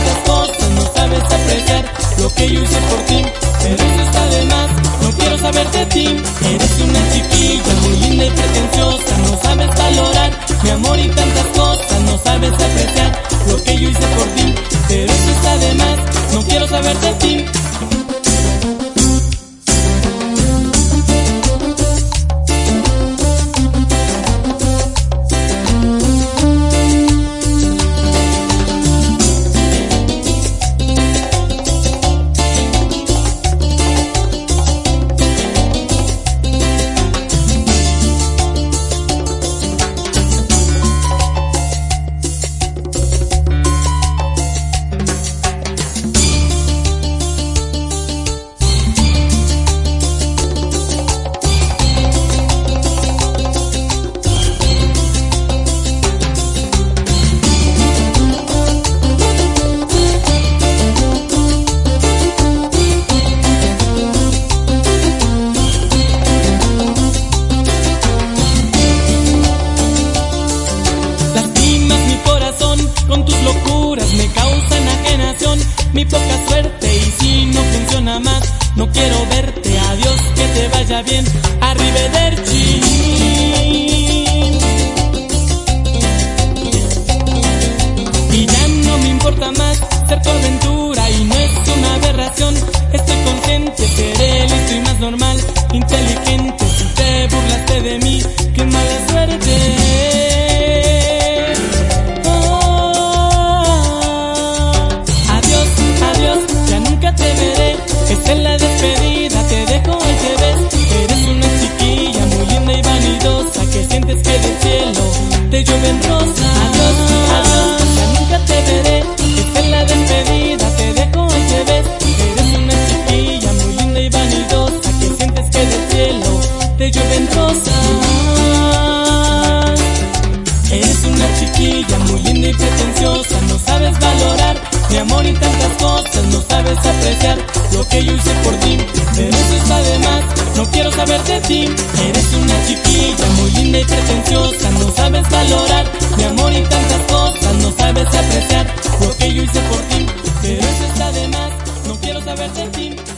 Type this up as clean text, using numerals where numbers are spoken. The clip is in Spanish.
tantas cosas, no sabes apreciar lo que yo hice por ti, pero eso está de más, no quiero saber de ti. Eres una chiquilla muy linda y pretenciosa, no sabes valorar mi amor y tantas cosas, no sabes apreciar lo que yo hice por ti, pero eso está de más, no quiero saber de ti. Con tus locuras me causa enajenación, mi poca suerte, y si no funciona más, no quiero verte. Adiós, que te vaya bien, arrivederci. Y ya no me importa más ser tu aventura, y no es una aberración, estoy consciente, seré listo y más normal, inteligente. Si te burlaste de mí, qué mala suerte. Esta es la despedida, te dejo y te ves. Eres una chiquilla muy linda y vanidosa, que sientes que del cielo te llueven rosas. Adiós, adiós, ya nunca te veré. Esta es la despedida, te dejo y te ves. Eres una chiquilla muy linda y vanidosa, que sientes que del cielo te llueven rosas. Eres una chiquilla muy linda y pretenciosa, no sabes valorar mi amor y tantas cosas, no sabes apreciar lo que yo hice por ti, pero eso está de más, no quiero saber de ti. Eres una chiquilla muy linda y pretenciosa, no sabes valorar mi amor y tantas cosas, no sabes apreciar lo que yo hice por ti, pero eso está de más, no quiero saber de ti.